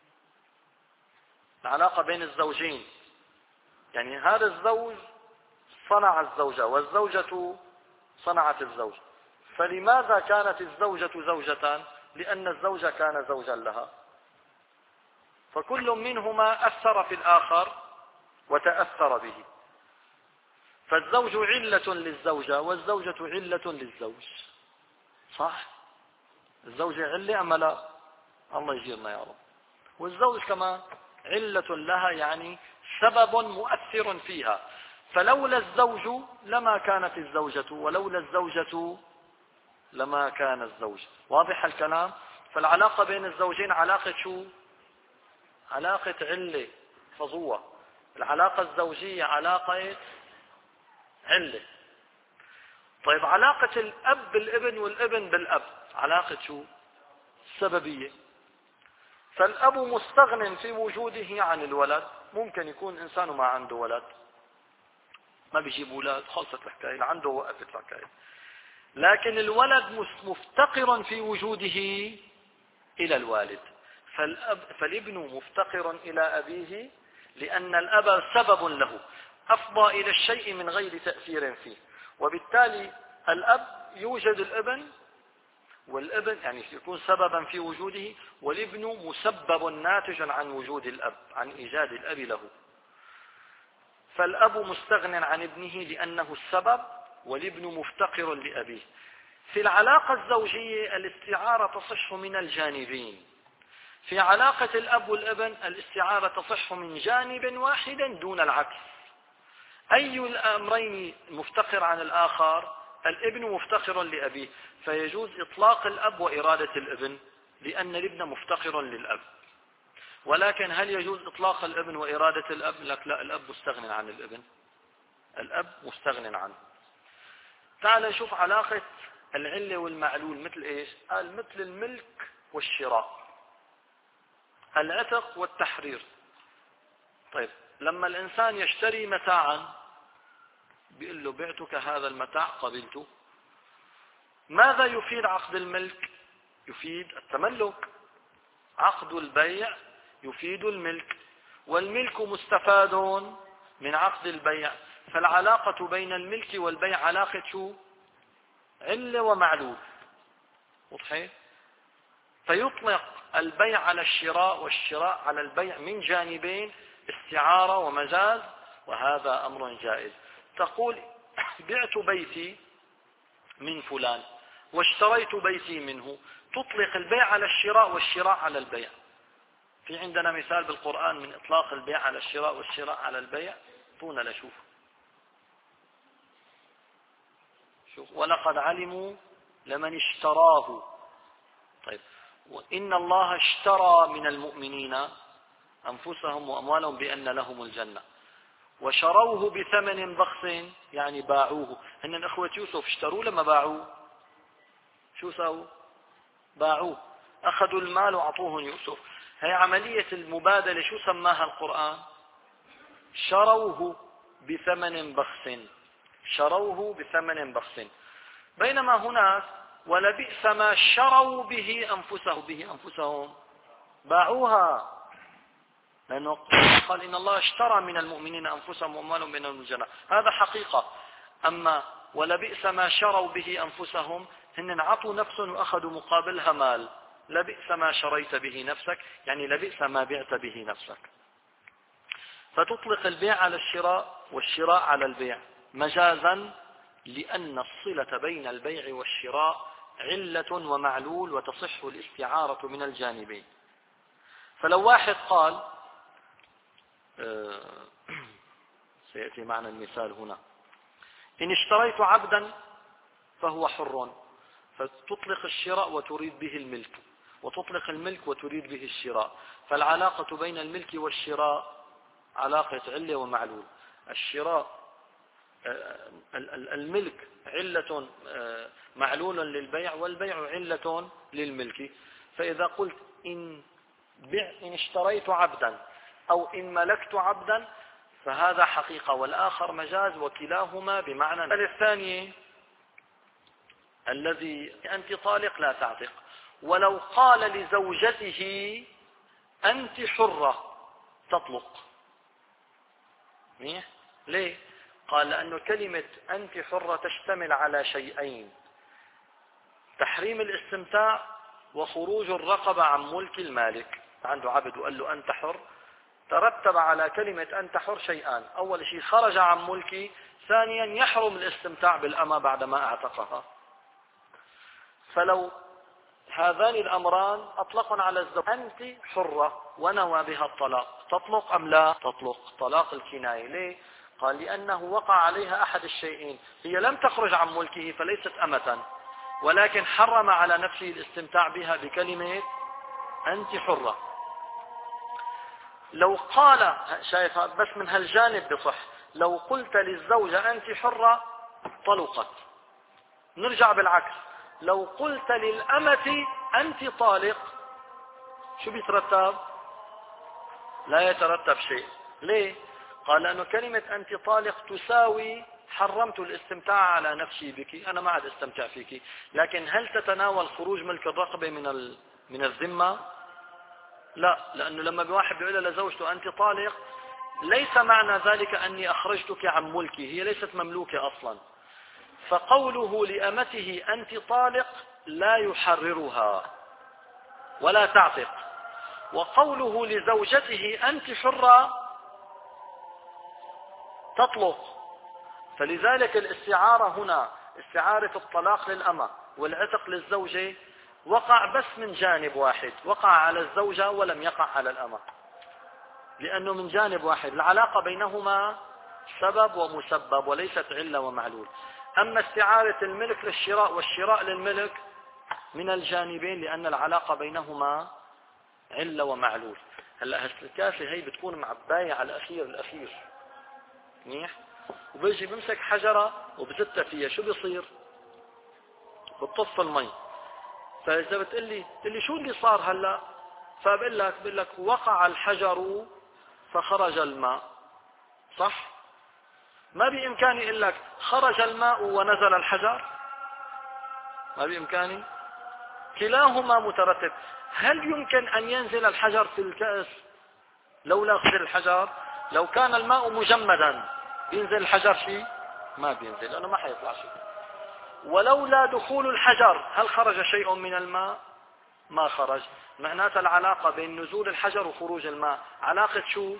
العلاقة بين الزوجين، يعني هذا الزوج صنع الزوجة والزوجة صنعت الزوج، فلماذا كانت الزوجة زوجة؟ لأن الزوج كان زوجا لها، فكل منهما أثر في الآخر وتأثر به. فالزوج علة للزوجة والزوجة علة للزوج. صح؟ الزوجة علة أم لا؟ الله يجيرنا يا رب. والزوج كمان علة لها، يعني سبب مؤثر فيها. فلولا الزوج لما كانت الزوجة، ولولا الزوجة لما كان الزوج. واضح الكلام؟ فالعلاقة بين الزوجين علاقة شو؟ علاقة علة فظوة. العلاقة الزوجية علاقة علة. طيب علاقة الأب بالابن والابن بالأب علاقة شو؟ سببية. فالأب مستغن في وجوده عن الولد. ممكن يكون إنسان ما عنده ولد، ما بيجيب أولاد، خلصت الحكاية، عنده وقفت الحكاية. لكن الولد مفتقر في وجوده إلى الوالد، فالأب فالابن مفتقر إلى أبيه، لأن الأب سبب له أفضى إلى الشيء من غير تأثير فيه، وبالتالي الأب يوجد الابن، والابن يعني يكون سببا في وجوده، والابن مسبب ناتج عن وجود الأب، عن إيجاد الأب له. فالأب مستغن عن ابنه لأنه السبب، والابن مفتقر لأبيه. في العلاقة الزوجية الاستعارة تصح من الجانبين. في علاقة الأب والابن الاستعارة تصح من جانب واحد دون العكس. أي الأمرين مفتقر عن الآخر؟ الابن مفتقر لأبيه، فيجوز إطلاق الأب وإرادة الابن، لأن الابن مفتقر للأب. ولكن هل يجوز إطلاق الابن وإرادة الأب؟ لك لا، الأب مستغن عن الابن، الأب مستغن عنه. تعال نشوف علاقة العلة والمعلول. مثل إيش؟ قال مثل الملك والشراء، العتق والتحرير. طيب لما الإنسان يشتري متاعا بيقول له بعتك هذا المتاع قبلته، ماذا يفيد عقد الملك؟ يفيد التملك. عقد البيع يفيد الملك، والملك مستفاد من عقد البيع. فالعلاقة بين الملك والبيع علاقة شو؟ علة ومعلول. واضح؟ فيطلق البيع على الشراء والشراء على البيع من جانبين، استعارة ومجاز، وهذا أمر جائز. تقول بعت بيتي من فلان واشتريت بيتي منه، تطلق البيع على الشراء والشراء على البيع. في عندنا مثال بالقرآن من إطلاق البيع على الشراء والشراء على البيع، طونا لشوف. شوف: ولقد علموا لمن اشتراه. طيب، وإن الله اشترى من المؤمنين أنفسهم وأموالهم بأن لهم الجنة. وشروه بثمن بخس يعني باعوه. هن اخوة يوسف اشتروه لما باعوه شو سووا؟ باعوه، اخذوا المال وعطوه يوسف. هي عملية المبادلة شو سماها القرآن؟ شروه بثمن بخس، شروه بثمن بخس. بينما هناك ولبئس ما شروا به أنفسهم، به أنفسهم باعوها، لأنه قال إن الله اشترى من المؤمنين أنفسهم وأموالهم بأنهم الجنة، هذا حقيقة. أما ولبئس ما شروا به أنفسهم، هن عطوا نفس وأخذوا مقابلها مال. لبئس ما شريت به نفسك يعني لبئس ما بعت به نفسك. فتطلق البيع على الشراء والشراء على البيع مجازا، لأن الصلة بين البيع والشراء علة ومعلول وتصح الاستعارة من الجانبين. فلو واحد قال سيأتي معنا المثال هنا، إن اشتريت عبدا فهو حر، فتطلق الشراء وتريد به الملك، وتطلق الملك وتريد به الشراء. فالعلاقة بين الملك والشراء علاقة علة ومعلول. الشراء الملك علة معلول للبيع، والبيع علة للملك. فإذا قلت إن بع إن اشتريت عبدا أو إن ملكت عبدا فهذا حقيقة والآخر مجاز، وكلاهما بمعنى. الثاني الذي أنت طالق لا تعتق، ولو قال لزوجته أنت حرة تطلق. ليه؟ قال لأن كلمة أنت حرة تشتمل على شيئين: تحريم الاستمتاع وخروج الرقبة عن ملك المالك. عنده عبد وقال له أنت حر، ترتب على كلمة أنت حر شيئان: أول شيء خرج عن ملكي، ثانيا يحرم الاستمتاع بالأمة بعدما اعتقها. فلو هذان الأمران أطلقا على الزوج أنت حرة ونوى بها الطلاق، تطلق أم لا تطلق؟ طلاق الكناية. ليه؟ قال لأنه وقع عليها أحد الشيئين: هي لم تخرج عن ملكه فليست أمة، ولكن حرم على نفسه الاستمتاع بها بكلمة أنت حرة. لو قال، شايف بس من هالجانب بصح، لو قلت للزوجة أنت حرة طلقت. نرجع بالعكس، لو قلت للأمة أنت طالق شو بيترتب؟ لا يترتب شيء. ليه؟ قال لأنه كلمة أنت طالق تساوي حرمت الاستمتاع على نفسي بك، أنا ما عاد استمتع فيك. لكن هل تتناول خروج ملك الرقبة من من الذمة؟ لا، لأنه لما بواحد بيقول لزوجته أنت طالق ليس معنى ذلك أني أخرجتك عن ملكي، هي ليست مملوكة أصلا. فقوله لأمته أنت طالق لا يحررها ولا تعتق، وقوله لزوجته أنت حرة تطلق. فلذلك الاستعارة هنا، استعارة الطلاق للأمة والعتق للزوجة، وقع بس من جانب واحد، وقع على الزوجة ولم يقع على الأمة، لأنه من جانب واحد. العلاقة بينهما سبب ومسبب وليست علة ومعلول. أما استعارة الملك للشراء والشراء للملك من الجانبين، لأن العلاقة بينهما علة ومعلول. هلا هالكاسة هي بتكون معباية على الأخير الأخير منيح، وبيجي بمسك حجرة وبزتها فيها، شو بيصير؟ بتطف المي. فإذا بتقلي تقلي شو اللي صار هلا؟ فبقول لك بقول لك وقع الحجر فخرج الماء، صح؟ ما بإمكاني أقول لك خرج الماء ونزل الحجر، ما بإمكاني، كلاهما مترتب. هل يمكن أن ينزل الحجر في الكأس لولا خروج الحجر؟ لو كان الماء مجمدا بينزل الحجر شيء؟ ما بينزل، لأنه ما حيطلع شيء. ولولا دخول الحجر هل خرج شيء من الماء؟ ما خرج. معناتها العلاقة بين نزول الحجر وخروج الماء علاقة شو؟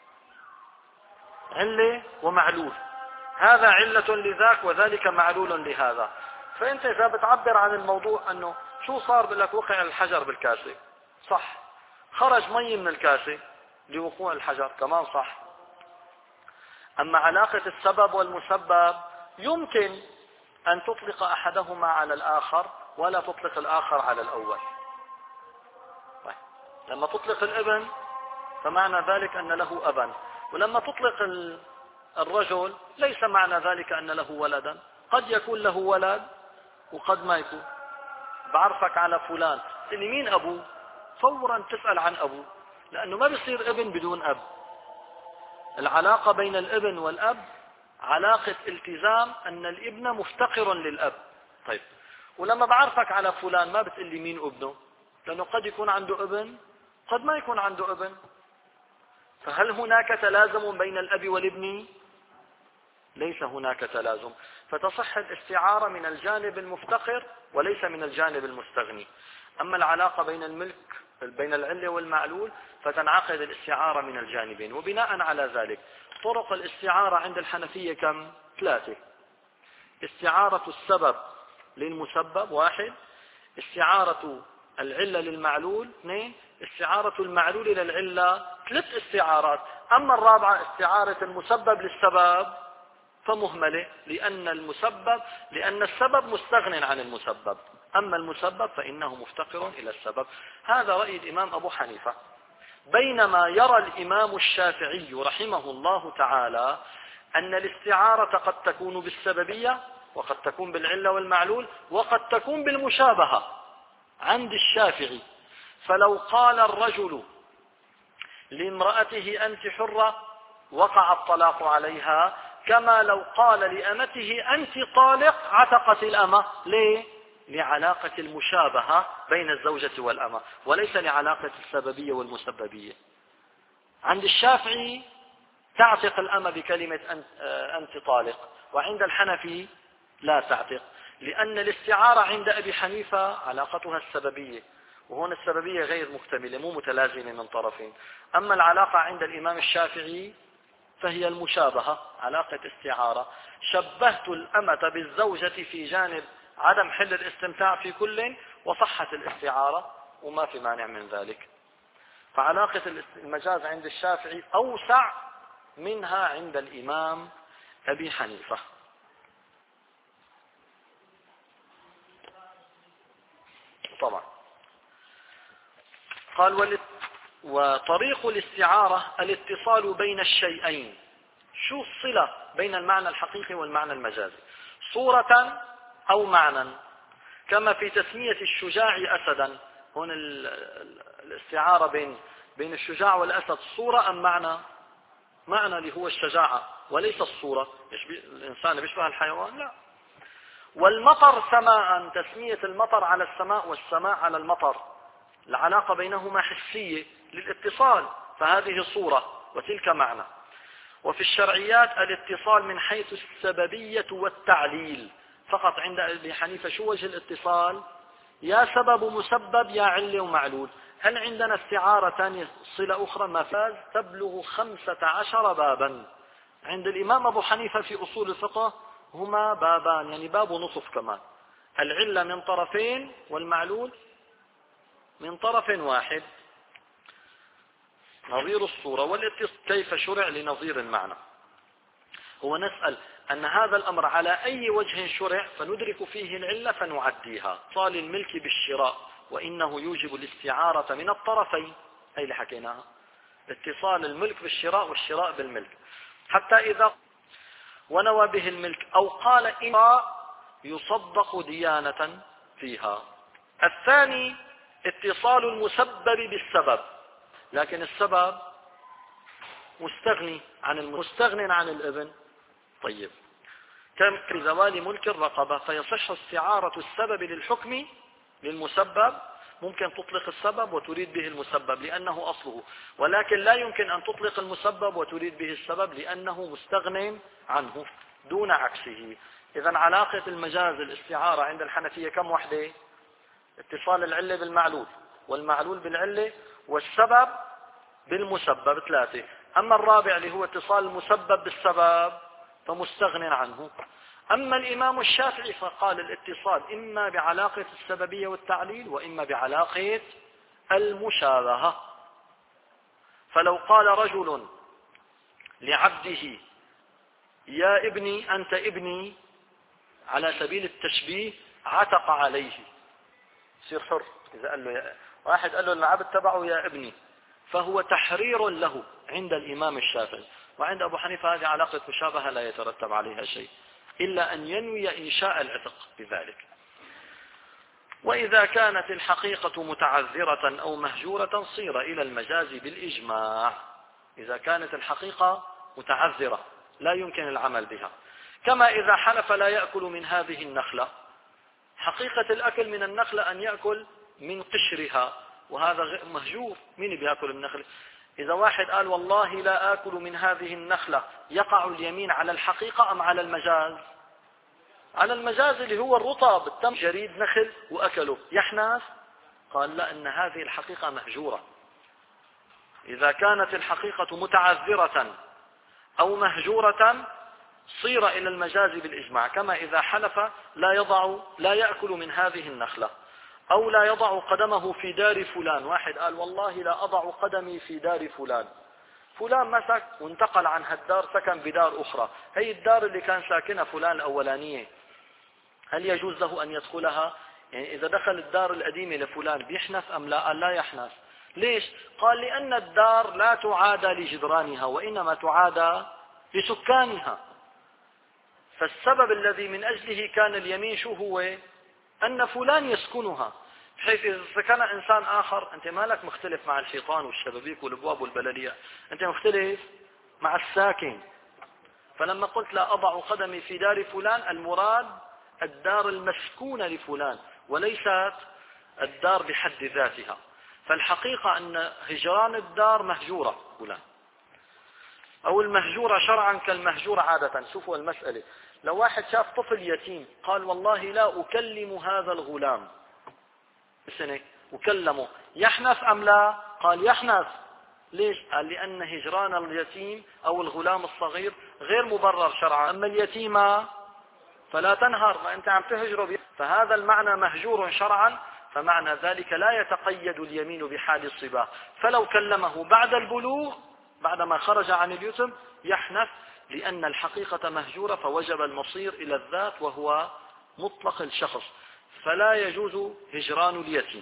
علة ومعلول. هذا علة لذاك وذلك معلول لهذا. فأنت إذا بتعبر عن الموضوع أنه شو صار، بقول لك وقع الحجر بالكاسة، صح. خرج مي من الكاسة لوقوع الحجر، كمان صح. أما علاقة السبب والمسبب يمكن أن تطلق أحدهما على الآخر ولا تطلق الآخر على الأول. طيب. لما تطلق الابن فمعنى ذلك أن له أبا، ولما تطلق الرجل ليس معنى ذلك أن له ولدا، قد يكون له ولد وقد ما يكون. بعرفك على فلان، تقول لي مين أبوه؟ فورا تسأل عن أبوه، لأنه ما بيصير ابن بدون أب. العلاقة بين الابن والأب علاقة التزام، أن الابن مفتقر للأب. طيب، ولما بعرفك على فلان ما بتقول لي مين ابنه، لأنه قد يكون عنده ابن قد ما يكون عنده ابن. فهل هناك تلازم بين الأب والابن؟ ليس هناك تلازم. فتصح الاستعارة من الجانب المفتقر وليس من الجانب المستغني. أما العلاقة بين الملك بين العلة والمعلول فتنعقد الاستعارة من الجانبين. وبناء على ذلك طرق الاستعارة عند الحنفية كم؟ ثلاثة. استعارة السبب للمسبب واحد، استعارة العلة للمعلول اثنين، استعارة المعلول للعلة ثلاث استعارات. أما الرابعة استعارة المسبب للسبب فمهملة، لأن المسبب لأن السبب مستغن عن المسبب، أما المسبب فإنه مفتقر إلى السبب. هذا رأي الإمام أبو حنيفة. بينما يرى الإمام الشافعي رحمه الله تعالى أن الاستعارة قد تكون بالسببية وقد تكون بالعلة والمعلول وقد تكون بالمشابهة عند الشافعي. فلو قال الرجل لامرأته أنت حرة وقع الطلاق عليها، كما لو قال لأمته أنت طالق عتقت الأمة. ليه؟ لعلاقة المشابهة بين الزوجة والأمة وليس لعلاقة السببية والمسببية. عند الشافعي تعتق الأمة بكلمة أنت طالق، وعند الحنفي لا تعتق، لأن الاستعارة عند أبي حنيفة علاقتها السببية، وهون السببية غير مكتملة مو متلازمة من طرفين. أما العلاقة عند الإمام الشافعي فهي المشابهة، علاقة استعارة. شبهت الأمة بالزوجة في جانب عدم حل الاستمتاع في كل، وصحت الاستعارة وما في مانع من ذلك. فعلاقة المجاز عند الشافعي أوسع منها عند الإمام أبي حنيفة. طبعا قال وطريق الاستعارة الاتصال بين الشيئين. شو الصلة بين المعنى الحقيقي والمعنى المجازي؟ صورة أو معنى، كما في تسمية الشجاع أسدا. هون الاستعارة بين بين الشجاع والأسد صورة أم معنى؟ معنى اللي هو الشجاعة وليس الصورة. الإنسان بيشبه الحيوان؟ لا. والمطر سماء، تسمية المطر على السماء والسماء على المطر، العلاقة بينهما حسية للاتصال، فهذه صورة وتلك معنى. وفي الشرعيات الاتصال من حيث السببية والتعليل فقط. عند أبي حنيفة شو وجه الاتصال؟ يا سبب مسبب يا علة ومعلول. هل عندنا استعارة ثانية صلة أخرى؟ ما فاز تبلغ خمسة عشر بابا. عند الإمام أبو حنيفة في أصول الفقه هما بابان، يعني باب ونصف كمان. العلة من طرفين والمعلول من طرف واحد، نظير الصورة. والاتصال كيف شرع لنظير المعنى. هو نسأل أن هذا الأمر على أي وجه شرع فندرك فيه العلة فنعديها. اتصال الملك بالشراء وإنه يوجب الاستعارة من الطرفين، أي اللي حكيناها، اتصال الملك بالشراء والشراء بالملك. حتى إذا ونوى به الملك أو قال إن يصدق ديانة فيها. الثاني اتصال المسبب بالسبب، لكن السبب مستغني عن المستغن عن الابن. طيب، كم زوال ملك الرقبة فيصح استعارة السبب للحكم للمسبب. ممكن تطلق السبب وتريد به المسبب لأنه أصله، ولكن لا يمكن أن تطلق المسبب وتريد به السبب لأنه مستغن عنه دون عكسه. إذن علاقة المجاز الاستعارة عند الحنفية كم وحدة؟ اتصال العلة بالمعلول والمعلول بالعلة والسبب بالمسبب ثلاثة. أما الرابع اللي هو اتصال المسبب بالسبب فمستغن عنه. أما الإمام الشافعي فقال الاتصال إما بعلاقة السببية والتعليل وإما بعلاقة المشابهة. فلو قال رجل لعبده يا ابني أنت ابني على سبيل التشبيه عتق عليه، يصير حر. إذا قال له يا واحد قال له العبد تبعه يا ابني فهو تحرير له عند الإمام الشافعي. وعند أبو حنيفة هذه علاقة مشابهة لا يترتب عليها شيء إلا أن ينوي إنشاء العتق بذلك. وإذا كانت الحقيقة متعذرة أو مهجورة صير إلى المجاز بالإجماع. إذا كانت الحقيقة متعذرة لا يمكن العمل بها، كما إذا حلف لا يأكل من هذه النخلة، حقيقة الأكل من النخلة أن يأكل من قشرها، وهذا مهجور. مين بيأكل النخلة؟ إذا واحد قال والله لا آكل من هذه النخلة، يقع اليمين على الحقيقة أم على المجاز؟ على المجاز اللي هو الرطب، التم جريد نخل وأكله يحناس. قال لا، إن هذه الحقيقة مهجورة. إذا كانت الحقيقة متعذرة أو مهجورة صير إلى المجاز بالإجماع، كما إذا حلف لا يضع لا يأكل من هذه النخلة، أو لا يضع قدمه في دار فلان. واحد قال والله لا أضع قدمي في دار فلان، فلان مسك وانتقل عن هالدار سكن بدار أخرى، هي الدار اللي كان ساكنها فلان الأولانية، هل يجوز له أن يدخلها؟ يعني إذا دخل الدار القديمة لفلان بيحنث أم لا؟ قال لا يحنث. ليش؟ قال لأن الدار لا تعادى لجدرانها وإنما تعادى لسكانها، فالسبب الذي من أجله كان اليمين شو هو؟ أن فلان يسكنها، بحيث إذا سكن إنسان آخر أنت مالك مختلف مع الحيطان والشبابيك والأبواب والبلالية، أنت مختلف مع الساكن. فلما قلت لا أضع قدمي في دار فلان، المراد الدار المسكونة لفلان وليست الدار بحد ذاتها. فالحقيقة أن هجران الدار مهجورة فلان، أو المهجورة شرعا كالمهجورة عادة. شوفوا المسألة، لو واحد شاف طفل يتيم قال والله لا أكلم هذا الغلام سنة، وكلمه، يحنث أم لا؟ قال يحنث. ليش؟ قال لأن هجران اليتيم أو الغلام الصغير غير مبرر شرعا، أما اليتيمة فلا تنهر، ما أنت عم تهجره بي. فهذا المعنى مهجور شرعا، فمعنى ذلك لا يتقيد اليمين بحال الصبا، فلو كلمه بعد البلوغ بعدما خرج عن اليتم يحنث، لأن الحقيقة مهجورة، فوجب المصير إلى الذات وهو مطلق الشخص، فلا يجوز هجران اليتيم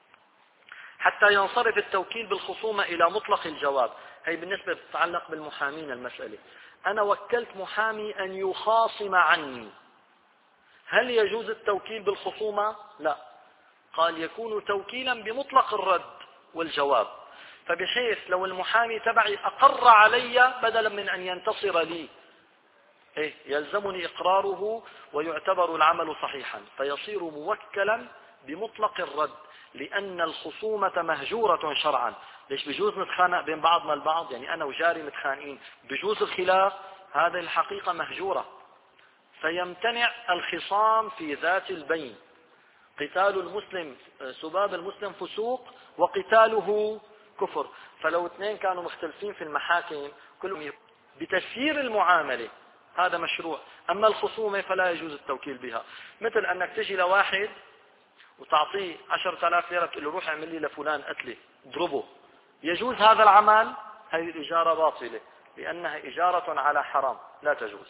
حتى ينصرف التوكيل بالخصومة إلى مطلق الجواب. هي بالنسبة تتعلق بالمحامين المسألة، أنا وكلت محامي أن يخاصم عني، هل يجوز التوكيل بالخصومة؟ لا. قال يكون توكيلا بمطلق الرد والجواب، فبحيث لو المحامي تبعي أقر علي بدلا من أن ينتصر لي، إيه يلزمني إقراره ويعتبر العمل صحيحا، فيصير موكلا بمطلق الرد، لأن الخصومة مهجورة شرعا. ليش بجوز نتخانق بين بعضنا البعض؟ يعني أنا وجاري متخانقين، بجوز الخلاف، هذه الحقيقة مهجورة، فيمتنع الخصام في ذات البين. قتال المسلم سباب المسلم فسوق وقتاله كفر. فلو اثنين كانوا مختلفين في المحاكم كلهم بتسيير المعاملة هذا مشروع، أما الخصومة فلا يجوز التوكيل بها. مثل أنك تجي لواحد وتعطيه عشرة آلاف ليرة تقول له روح اعمل لي لفلان قتله اضربه، يجوز هذا العمل؟ هذه الإجارة باطلة لأنها إجارة على حرام لا تجوز.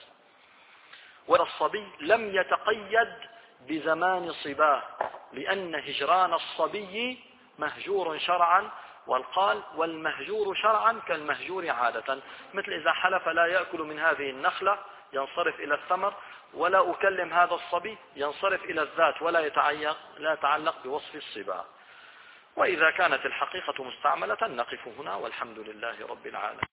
والصبي لم يتقيد بزمان صباه، لأن هجران الصبي مهجور شرعا، والقال والمهجور شرعا كالمهجور عادة. مثل إذا حلف لا يأكل من هذه النخلة ينصرف إلى الثمر، ولا أكلم هذا الصبي ينصرف إلى الذات ولا يتعلق لا يتعلق بوصف الصبا. وإذا كانت الحقيقة مستعملة نقف هنا، والحمد لله رب العالمين.